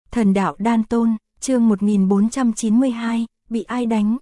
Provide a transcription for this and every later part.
Thần đạo đan tôn, chương 1492, bị ai đánh?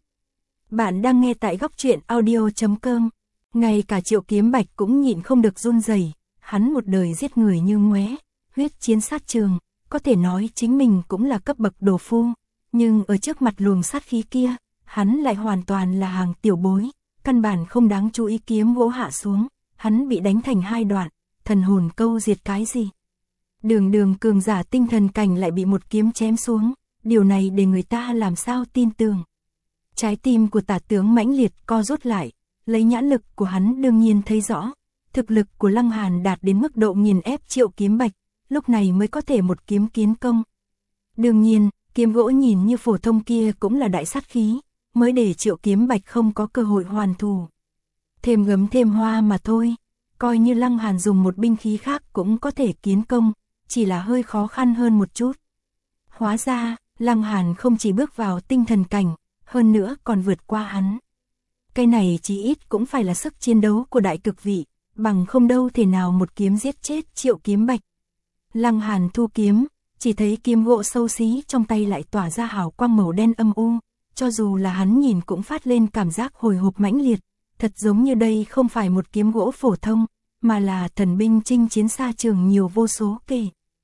Bạn đang nghe tại góc truyện audio.com. Ngay cả Triệu Kiếm Bạch cũng nhịn không được run rẩy, hắn một đời giết người như ngoé, huyết chiến sát trường, có thể nói chính mình cũng là cấp bậc đồ phu, nhưng ở trước mặt luồng sát khí kia, hắn lại hoàn toàn là hàng tiểu bối, căn bản không đáng chú ý. Kiếm gỗ hạ xuống, hắn bị đánh thành hai đoạn, thần hồn câu diệt cái gì? Đường cường giả tinh thần cảnh lại bị một kiếm chém xuống, điều này để người ta làm sao tin tưởng. Trái tim của Tả tướng mãnh liệt co rút lại, lấy nhãn lực của hắn đương nhiên thấy rõ, thực lực của Lăng Hàn đạt đến mức độ nghiền ép Triệu Kiếm Bạch, lúc này mới có thể một kiếm kiến công. Đương nhiên, kiếm gỗ nhìn như phổ thông kia cũng là đại sát khí, mới để Triệu Kiếm Bạch không có cơ hội hoàn thù. Thêm gấm thêm hoa mà thôi, coi như Lăng Hàn dùng một binh khí khác cũng có thể kiến công, chỉ là hơi khó khăn hơn một chút. Hóa ra, Lăng Hàn không chỉ bước vào tinh thần cảnh, hơn nữa còn vượt qua hắn. Cái này chỉ ít cũng phải là sức chiến đấu của đại cực vị, bằng không đâu thể nào một kiếm giết chết Triệu Kiếm Bạch. Lăng Hàn thu kiếm, chỉ thấy kiếm gỗ xấu xí trong tay lại tỏa ra hào quang màu đen âm u, cho dù là hắn nhìn cũng phát lên cảm giác hồi hộp mãnh liệt, thật giống như đây không phải một kiếm gỗ phổ thông, mà là thần binh chinh chiến xa trường nhiều vô số kể.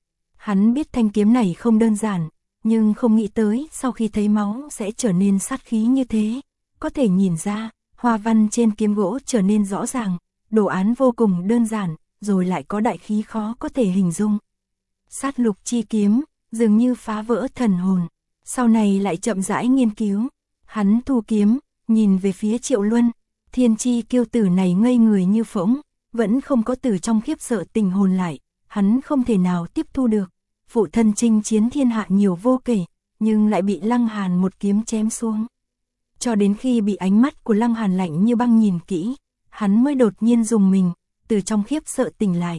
Hắn biết thanh kiếm này không đơn giản, nhưng không nghĩ tới sau khi thấy máu sẽ trở nên sát khí như thế. Có thể nhìn ra, hoa văn trên kiếm gỗ trở nên rõ ràng, đồ án vô cùng đơn giản, rồi lại có đại khí khó có thể hình dung. Sát lục chi kiếm, dường như phá vỡ thần hồn, sau này lại chậm rãi nghiên cứu. Hắn thu kiếm, nhìn về phía Triệu Luân, thiên chi kiêu tử này ngây người như phỗng, vẫn không có từ trong khiếp sợ tỉnh hồn lại, hắn không thể nào tiếp thu được. Phụ thân chinh chiến thiên hạ nhiều vô kể, nhưng lại bị Lăng Hàn một kiếm chém xuống. Cho đến khi bị ánh mắt của Lăng Hàn lạnh như băng nhìn kỹ, hắn mới đột nhiên rùng mình, từ trong khiếp sợ tỉnh lại.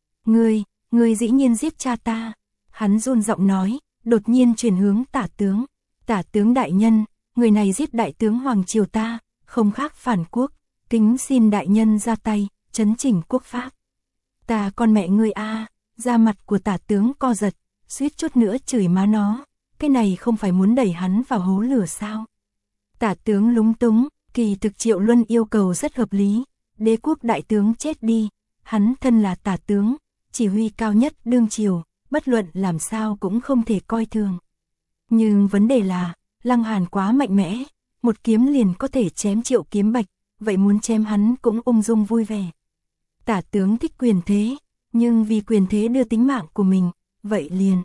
Ngươi dĩ nhiên giết cha ta. Hắn run giọng nói, đột nhiên chuyển hướng Tả tướng. Tả tướng đại nhân, người này giết đại tướng Hoàng Triều ta, không khác phản quốc, kính xin đại nhân ra tay, chấn chỉnh quốc pháp. Ta con mẹ ngươi a! Da mặt của Tả tướng co giật, suýt chút nữa chửi má nó, cái này không phải muốn đẩy hắn vào hố lửa sao? Tả tướng lúng túng, kỳ thực Triệu Luân yêu cầu rất hợp lý, đế quốc đại tướng chết đi, hắn thân là Tả tướng, chỉ huy cao nhất đương triều, bất luận làm sao cũng không thể coi thường. Nhưng vấn đề là, Lăng Hàn quá mạnh mẽ, một kiếm liền có thể chém Triệu Kiếm Bạch, vậy muốn chém hắn cũng ung dung vui vẻ. Tả tướng thích quyền thế, nhưng vì quyền thế đưa tính mạng của mình, vậy liền.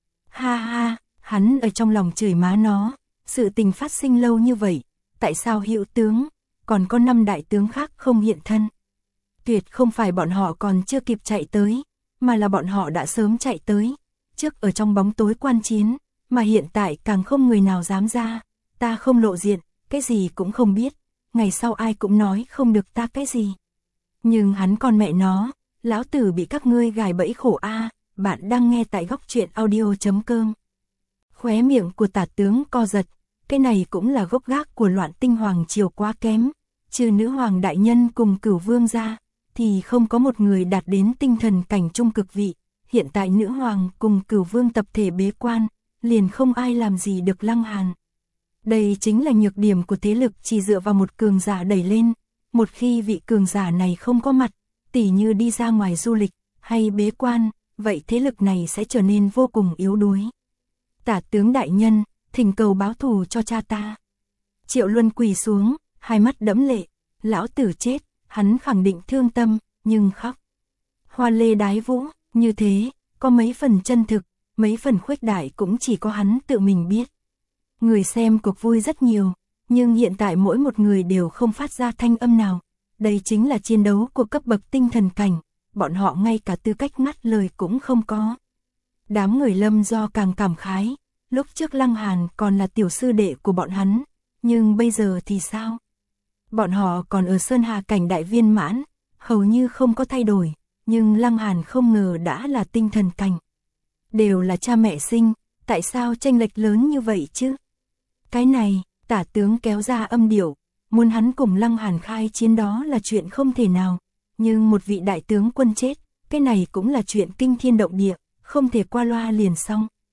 Ha ha, hắn ở trong lòng chửi má nó, sự tình phát sinh lâu như vậy, tại sao hữu tướng, còn có 5 đại tướng khác không hiện thân? Tuyệt không phải bọn họ còn chưa kịp chạy tới, mà là bọn họ đã sớm chạy tới, trước ở trong bóng tối quan chiến, mà hiện tại càng không người nào dám ra, ta không lộ diện, cái gì cũng không biết, ngày sau ai cũng nói không được ta cái gì. Nhưng hắn con mẹ nó, lão tử bị các ngươi gài bẫy khổ a. Bạn đang nghe tại góc truyện audio.com. Khóe miệng của Tả tướng co giật, cái này cũng là gốc gác của Loạn Tinh Hoàng Triều quá kém, trừ nữ hoàng đại nhân cùng Cửu Vương ra, thì không có một người đạt đến tinh thần cảnh trung cực vị. Hiện tại nữ hoàng cùng Cửu Vương tập thể bế quan, liền không ai làm gì được Lăng Hàn. Đây chính là nhược điểm của thế lực chỉ dựa vào một cường giả đẩy lên, một khi vị cường giả này không có mặt, tỉ như đi ra ngoài du lịch, hay bế quan, vậy thế lực này sẽ trở nên vô cùng yếu đuối. Tả tướng đại nhân, thỉnh cầu báo thù cho cha ta. Triệu Luân quỳ xuống, hai mắt đẫm lệ, lão tử chết, hắn khẳng định thương tâm, nhưng khóc. Hoa lê đái vũ, như thế, có mấy phần chân thực, mấy phần khuếch đại cũng chỉ có hắn tự mình biết. Người xem cuộc vui rất nhiều, nhưng hiện tại mỗi một người đều không phát ra thanh âm nào. Đây chính là chiến đấu của cấp bậc tinh thần cảnh, bọn họ ngay cả tư cách ngắt lời cũng không có. Đám người Lâm Do càng cảm khái, lúc trước Lăng Hàn còn là tiểu sư đệ của bọn hắn, nhưng bây giờ thì sao? Bọn họ còn ở Sơn Hà cảnh đại viên mãn, hầu như không có thay đổi, nhưng Lăng Hàn không ngờ đã là tinh thần cảnh. Đều là cha mẹ sinh, tại sao chênh lệch lớn như vậy chứ? Cái này, Tả tướng kéo ra âm điệu, muốn hắn cùng Lăng Hàn khai chiến đó là chuyện không thể nào, nhưng một vị đại tướng quân chết, cái này cũng là chuyện kinh thiên động địa, không thể qua loa liền xong.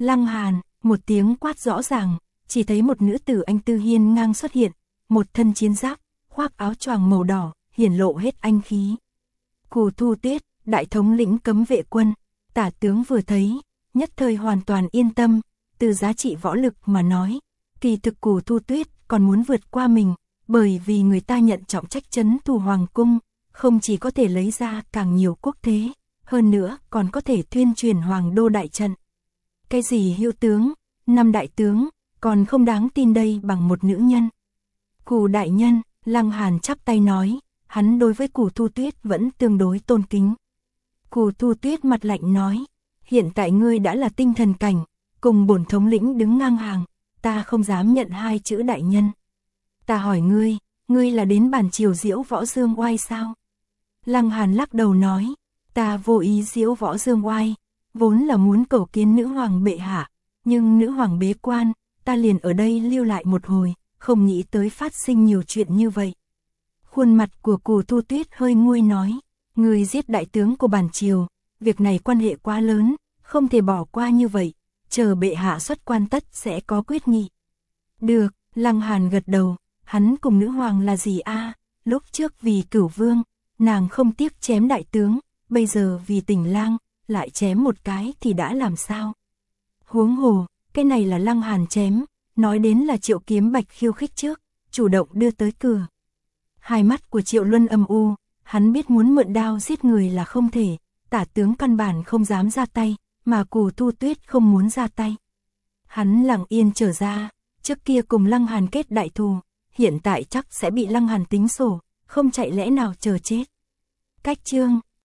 Lăng Hàn, một tiếng quát rõ ràng, chỉ thấy một nữ tử anh tư hiên ngang xuất hiện, một thân chiến giáp, khoác áo choàng màu đỏ, hiển lộ hết anh khí. Cù Thu Tuyết, đại thống lĩnh cấm vệ quân, Tả tướng vừa thấy, nhất thời hoàn toàn yên tâm, từ giá trị võ lực mà nói, kỳ thực Cù Thu Tuyết còn muốn vượt qua mình, bởi vì người ta nhận trọng trách trấn thủ hoàng cung, không chỉ có thể lấy ra càng nhiều quốc thế, hơn nữa còn có thể tuyên truyền hoàng đô đại trận. Cái gì hữu tướng, 5 đại tướng, còn không đáng tin đây bằng một nữ nhân. Cù đại nhân, Lăng Hàn chắp tay nói, hắn đối với Cù Thu Tuyết vẫn tương đối tôn kính. Cù Thu Tuyết mặt lạnh nói, hiện tại ngươi đã là tinh thần cảnh, cùng bổn thống lĩnh đứng ngang hàng, ta không dám nhận 2 chữ đại nhân. Ta hỏi ngươi là đến bản triều diễu võ dương oai sao? Lăng Hàn lắc đầu nói, ta vô ý diễu võ dương oai, vốn là muốn cầu kiến nữ hoàng bệ hạ, nhưng nữ hoàng bế quan, ta liền ở đây lưu lại một hồi, không nghĩ tới phát sinh nhiều chuyện như vậy. Khuôn mặt của Cù Thu Tuyết hơi nguôi nói, người giết đại tướng của bản triều, việc này quan hệ quá lớn, không thể bỏ qua như vậy, chờ bệ hạ xuất quan tất sẽ có quyết nghị. Được, Lăng Hàn gật đầu, hắn cùng nữ hoàng là gì a? Lúc trước vì Cửu Vương, nàng không tiếc chém đại tướng, bây giờ vì Tình Lang, lại chém một cái thì đã làm sao? Huống hồ, cái này là Lăng Hàn chém, nói đến là Triệu Kiếm Bạch khiêu khích trước, chủ động đưa tới cửa. Hai mắt của Triệu Luân âm u, hắn biết muốn mượn đao giết người là không thể, Tả tướng căn bản không dám ra tay, mà Cù Thu Tuyết không muốn ra tay. Hắn lặng yên trở ra, trước kia cùng Lăng Hàn kết đại thù, hiện tại chắc sẽ bị Lăng Hàn tính sổ, không chạy lẽ nào chờ chết. Cách chương